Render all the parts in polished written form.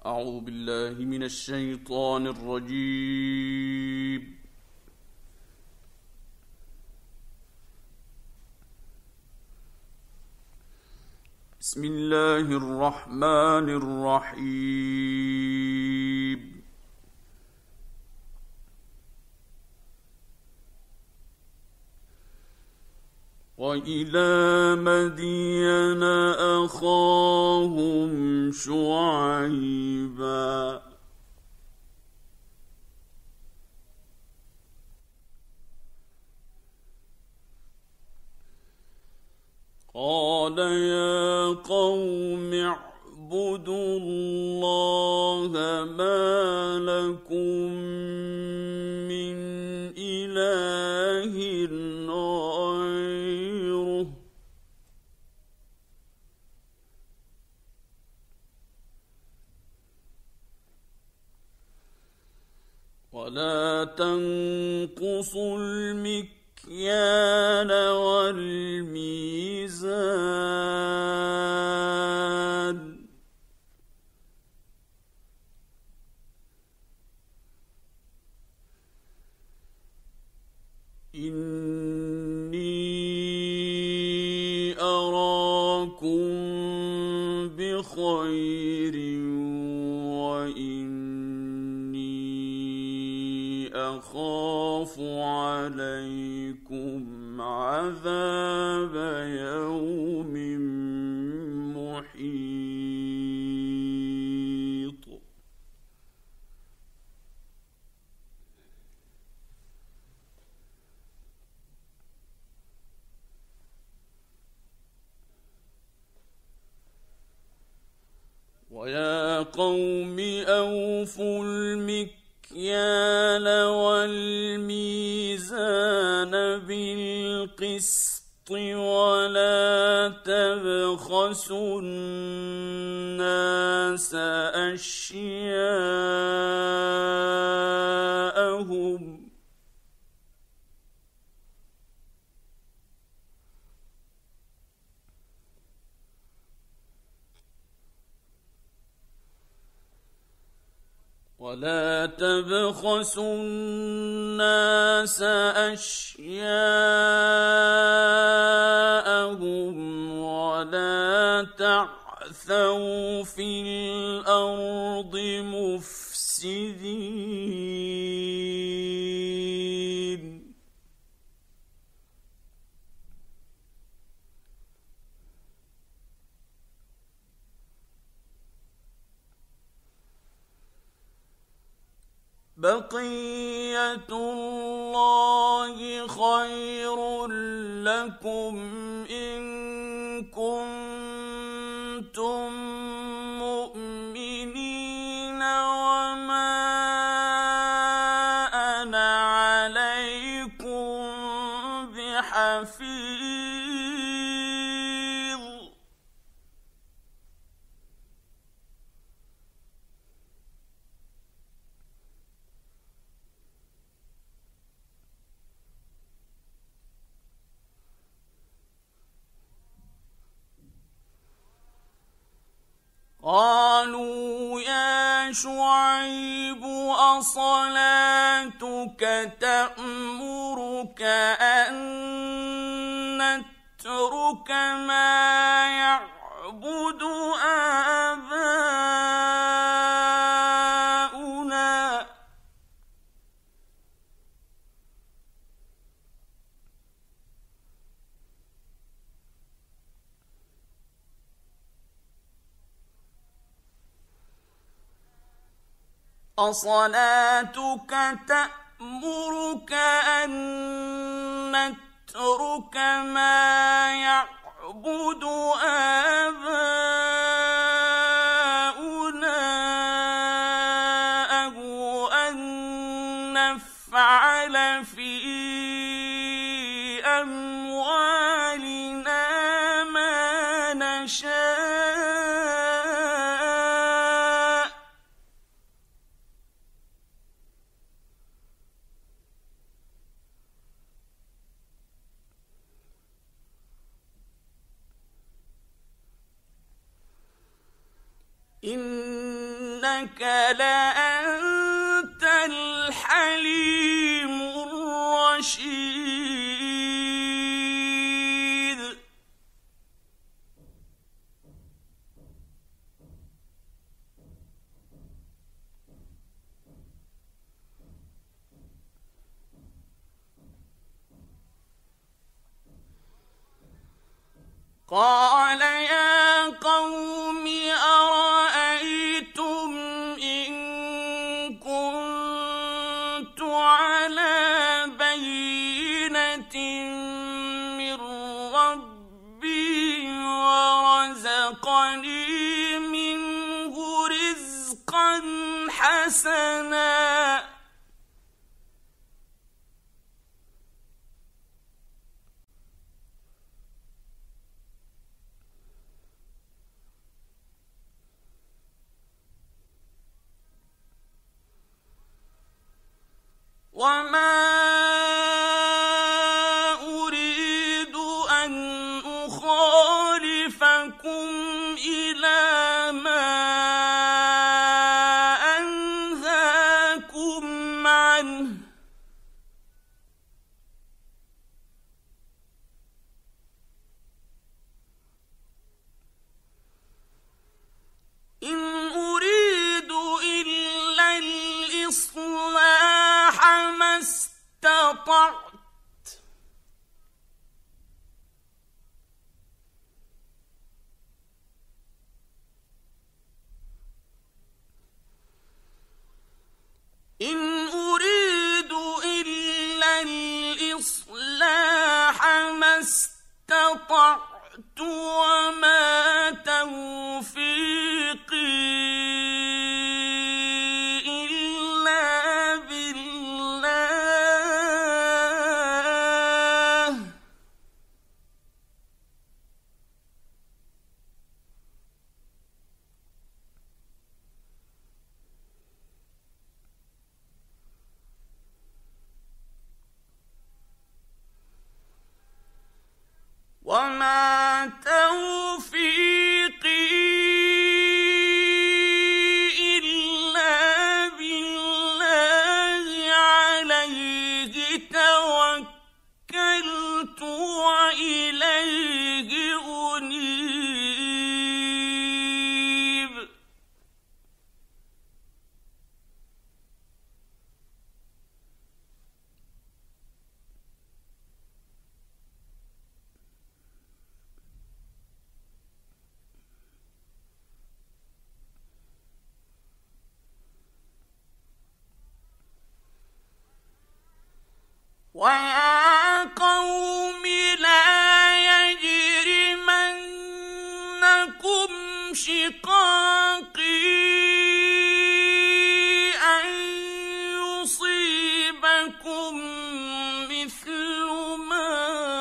أعوذ بالله من الشيطان الرجيم. بسم الله الرحمن الرحيم. وإلى مدين أخاهم شعيبا قال يا قوم اعبدوا الله ما لكم من إله غيره ولا تنقصوا المكيال والميزان إني أراكم بخير وإني أخاف عليكم عذاب يوم محيط ويا قوم أوفوا المكيال والميزان بالقسط ولا تبخسوا الناس أشياءهم ولا تعثوا في الأرض مفسدين بقية الله خير لكم إن كنتم مؤمنين وما أنا عليكم بحفيظ قالوا يا شعيب أصلاتك تأمرك أن نترك ما يعبد آباؤنا أصلاتك تأمرك أن نترك ما يعبد آباؤنا أو أن نفعل في أموالنا ما نشاء إن إنك لأنت الحليم الرشيد. قال يا قوم أرأيتم إن كنت على بينة من ربي ورزقني منه رزقا حسنا وما أريد أن أخالفكم إلى ما أنهاكم عنه إن أريد إلا الإصلاح ما استطعت إن أريد إلا الإصلاح ما استطعت وما توفيقي إلا بالله وما توفيقي إلا بالله عليه توكلت وإليه أنيب ويا قوم لا يجرمنكم شقاقي أن يصيبكم مثل ما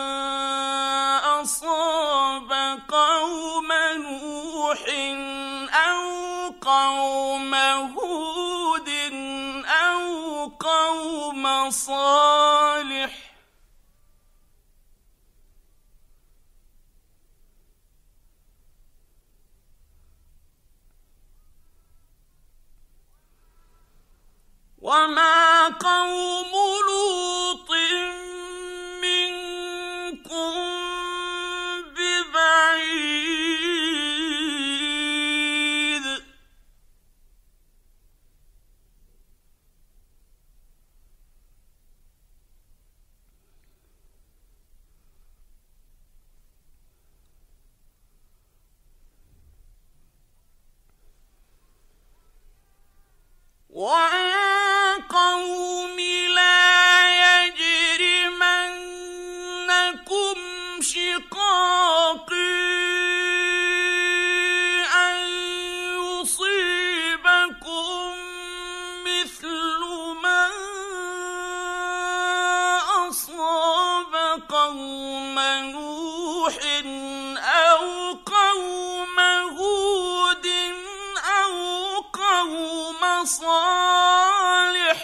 أصاب قوم نوح أو قوم هود أو قوم صالح وما قوم لوط منكم ببعيد ويا قوم لا يجرمنكم شقاقي أن يصيبكم مثل ما أصاب قوم نوح أو قوم هود أو قوم صالح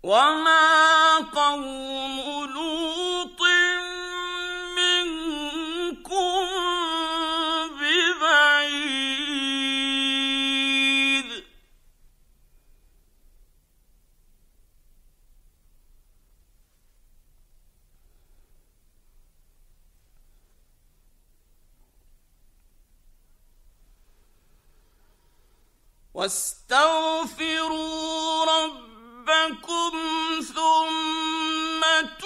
وما قوم لوط منكم ببعيد واستغفروا ربكم ثم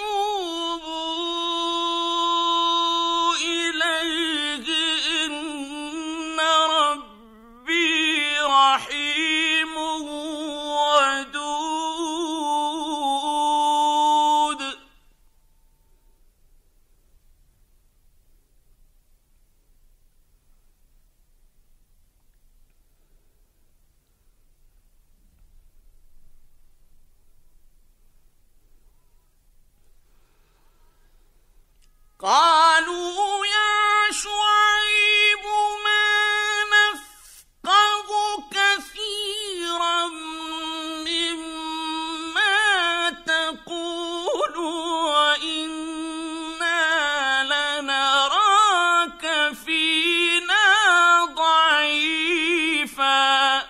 توبوا إليه إن ربي رحيم ودود قالوا يا شعيب ما نفقه كثيرا مما تقول وإنا لنراك فينا ضعيفا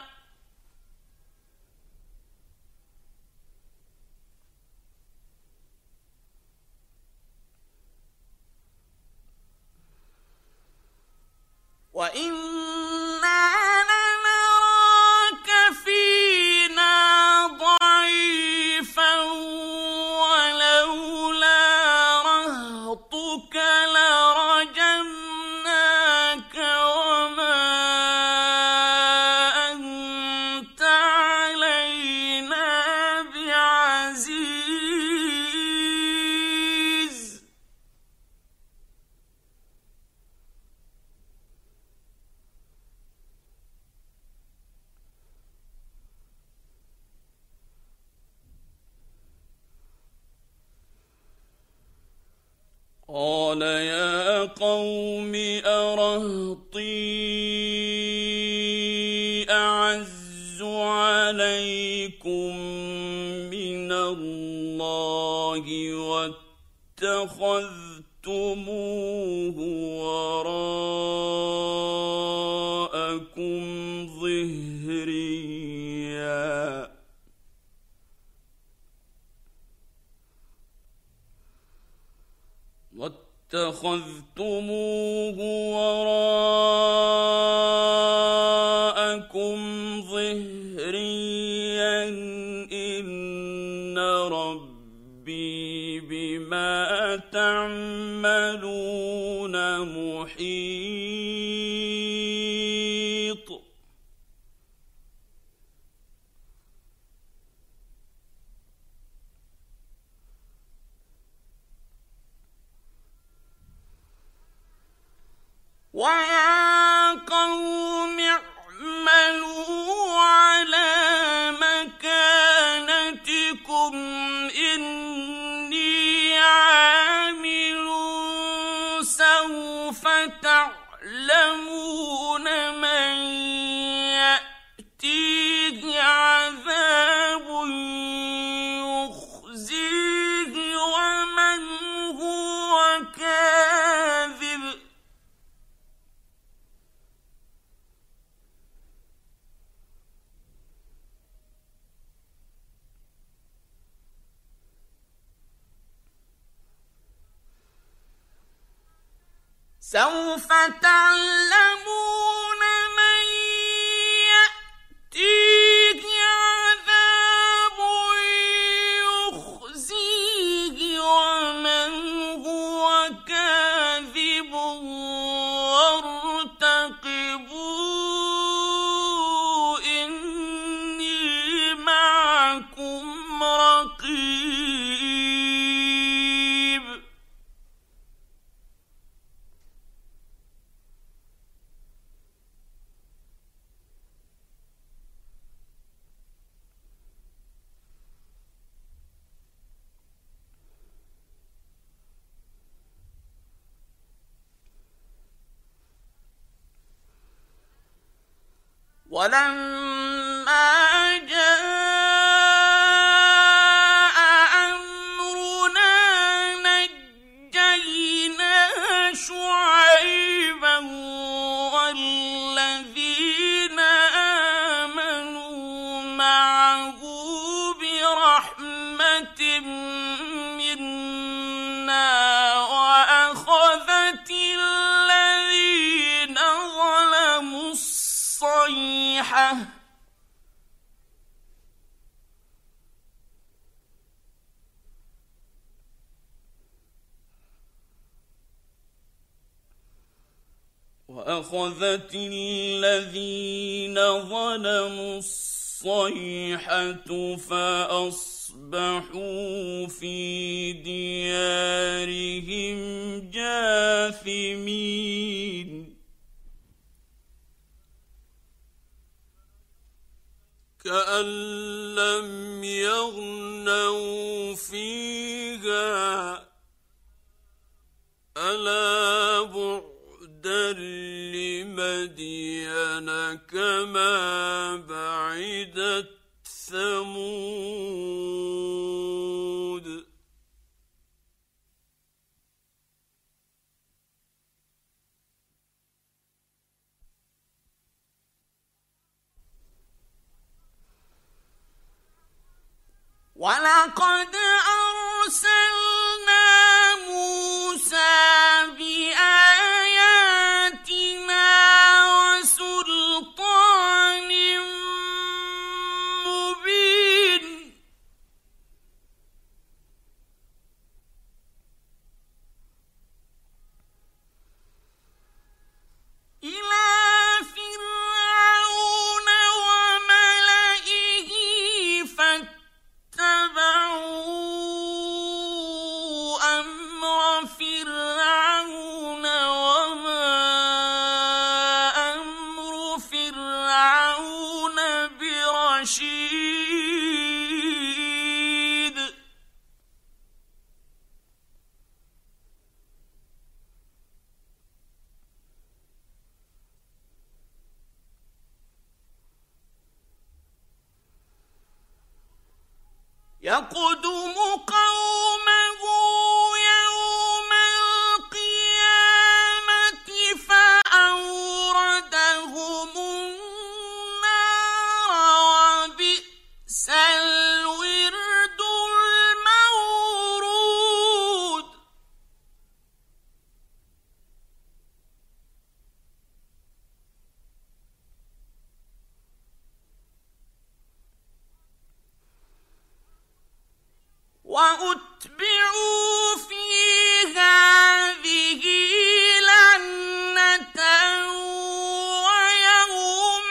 وَإِنَّا لَنَرَاكَ فِينَا ضَعِيفًا وَلَوْلَا رَهْطُكَ لَرَجَمْنَاكَ وَمَا أَنتَ عَلَيْنَا بِعَزِيزٍ قال يا قوم أرهطي أعز عليكم من الله واتخذتموه وراءكم ظهريا إن ربي بما تعملون محيط وَيَا قَوْمِ اعْمَلُوا عَلَى مَكَانَتِكُمْ إِنِّي عَامِلٌ سَوْفَ تَعْلَمُونَ مَن يَأْتِيهِ عَذَابٌ يُخْزِيهِ وَمَنْ هُوَ كَاذِبٌ سوف تعلمون من يأتيه عذاب يخزيه ومن هو كاذب وارتقبوا إني معكم رقيب ولما جاء فأخذت الذين ظلموا الصيحة فأصبحوا في ديارهم جاثمين كأن لم يغنوا فيها ألا بعدا لمدين كما بعدت ثمود ولقد أرسلنا موسى بآياتنا وسلطان مبين إلى فرعون وملئه فاتبعوا أمر فرعون وما أمر فرعون برشيد يقدم قومه يوم القيامة فأوردهم النار وبئس الورد المورود وأتبعوا في هذه لعنة ويوم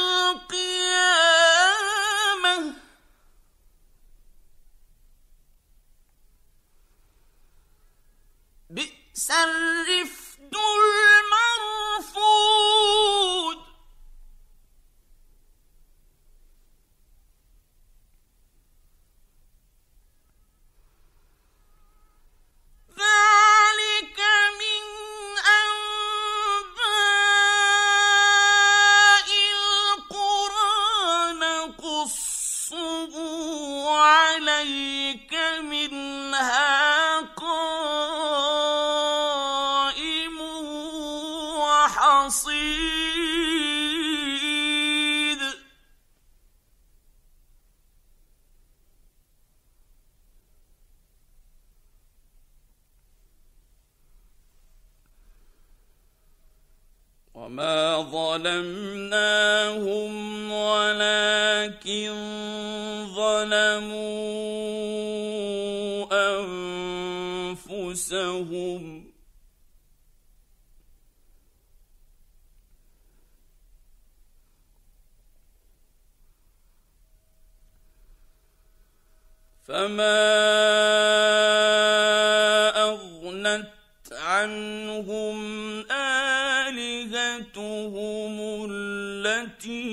القيامة بئس الرفد المرفود ذلك من أنباء القرى نقصه عليك منها قائم وحصيد وما ظلمناهم ولكن ظلموا أنفسهم فما أغنت عنهم آلهتهم التي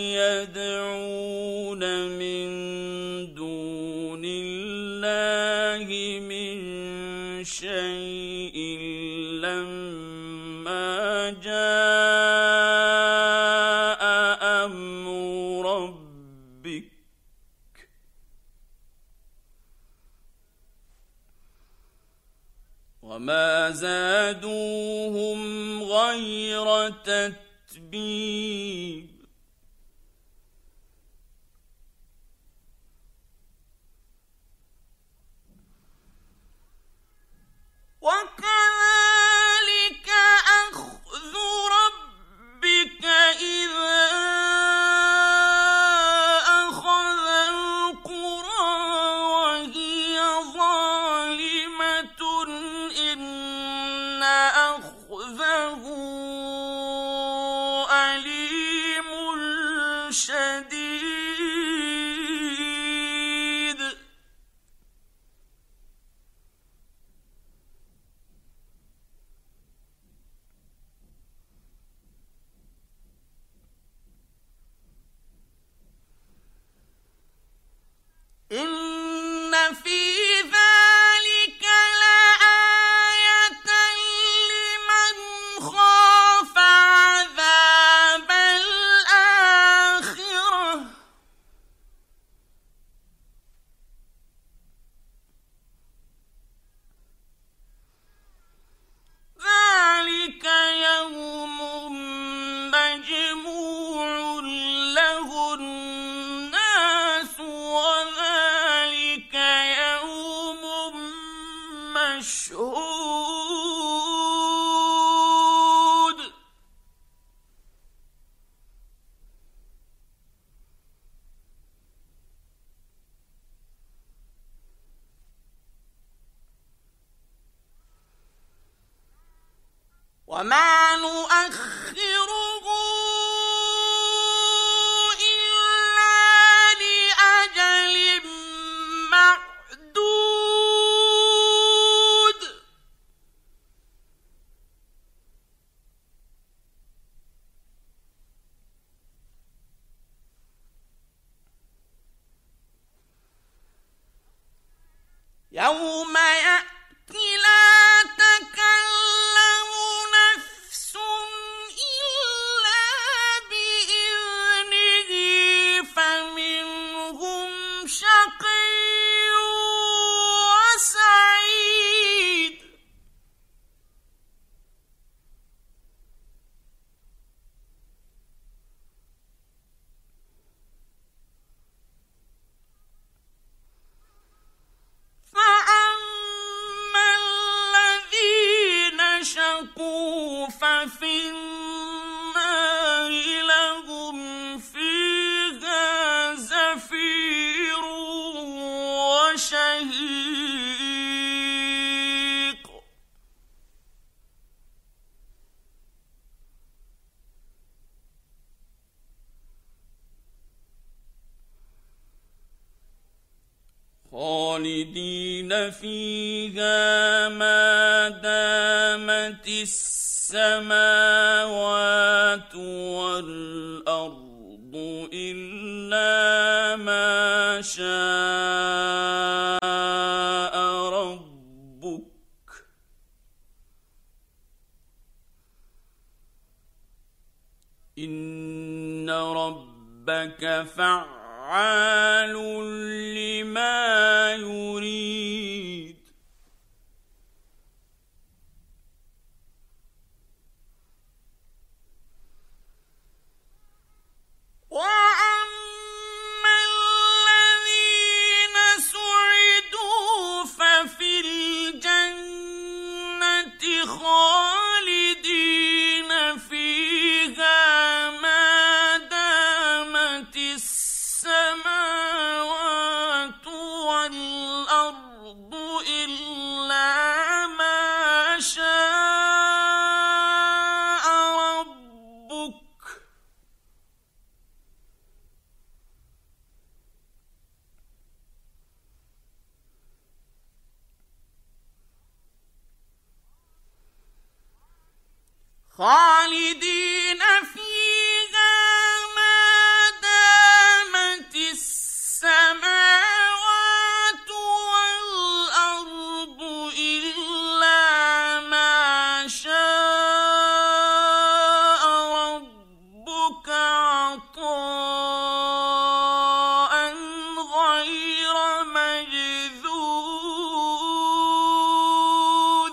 يدعون من دون الله من شيء لما جاء أمر ربك وما زادوهم غير تتبيب وكذلك أخذ ربك إذا أخذ القرى وهي ظالمة إن أخذه في ذلك لآية لمن خاف عذاب الآخرة ذلك يوم مجموع له الناس وذلك يوم مشهود وما نؤخره إلا لأجل معدود يوم يأتي لا تكلم نفس إلا بإذنه فمنهم شقي وسعيد فأما الذين شقوا ففي النار لهم فيها زفير وشهيق خالدين فيها ما دامت السماوات والأرض إلا ما شاء ربك إن ربك فعال لما يريد وأما الذين سعدوا ففي الجنة خالدين فيها ما دامت السماوات والأرض إلا ما شاء ربك خالدين فيها ما دامت السماوات والأرض إلا ما شاء ربك عطاء غير مجذوذ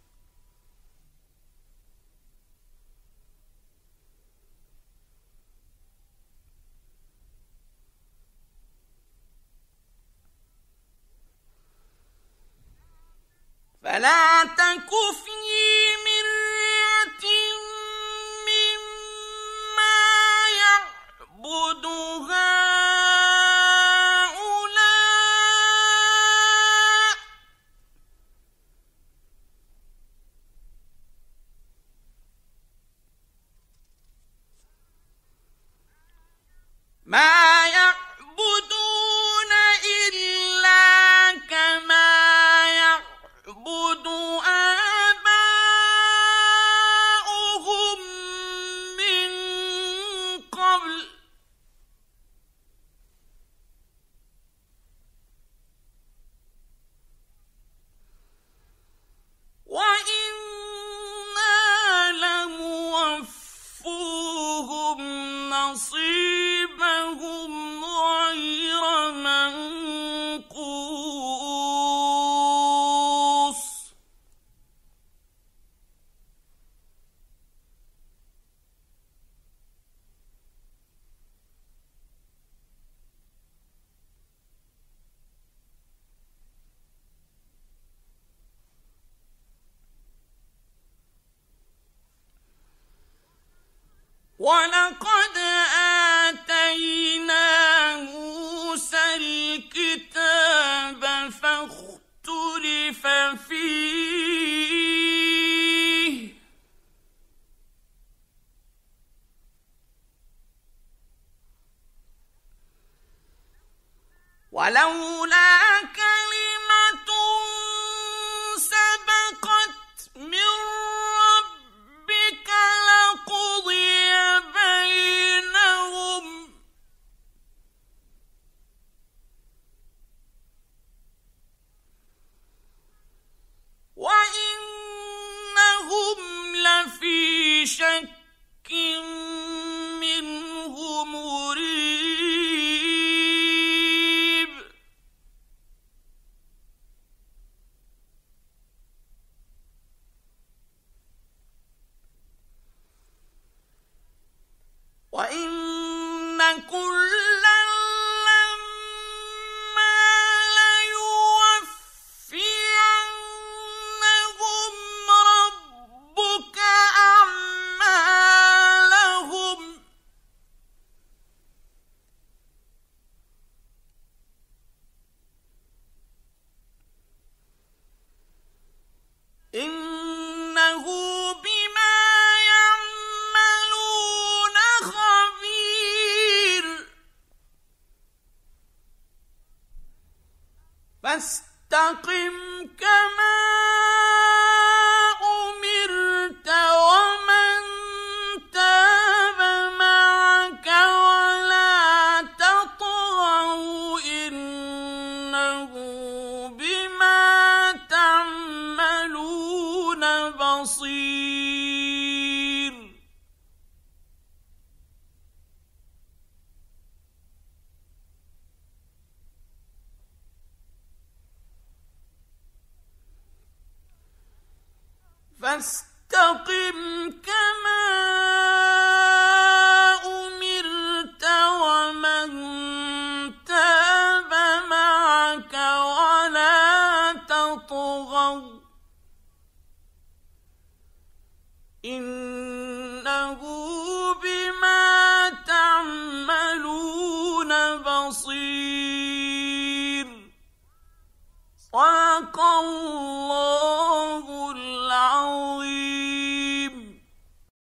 فلا تك في مرية مما يعبد هؤلاء ما يعبدون إلا كما يعبد وَلَقَدْ آتَيْنَا مُوسَى الْكِتَابَ فَاخْتُلِفَ فِيهِ وَلَوْلَا كَلِمَةٌ سَبَقَتْ مِنْ رَبِّكَ لَقُضِيَ بَيْنَهُمْ وَإِنَّهُمْ لَفِي شَكٍّ مِّنْهُ مُرِيبٍ وَإِنَّ كُلًّا لَّمَّا لَيُوَفِّيَنَّهُمْ رَبُّكَ أَعْمَالَهُمْ إِنَّهُ بِمَا يَعْمَلُونَ خَبِيرٌ فَاسْتَقِمْ كَمَا أُمِرْتَ وَمَن تَابَ مَعَكَ وَلَا تَطْغَوْا إِنَّهُ بِمَا تَعْمَلُونَ بَصِيرٌ فَاسْتَقِمْ كَمَا أُمِرْتَ وَمَن تَابَ مَعَكَ وَلَا تَطْغَوْا إِنَّهُ بِمَا تَعْمَلُونَ بَصِيرٌ صدق الله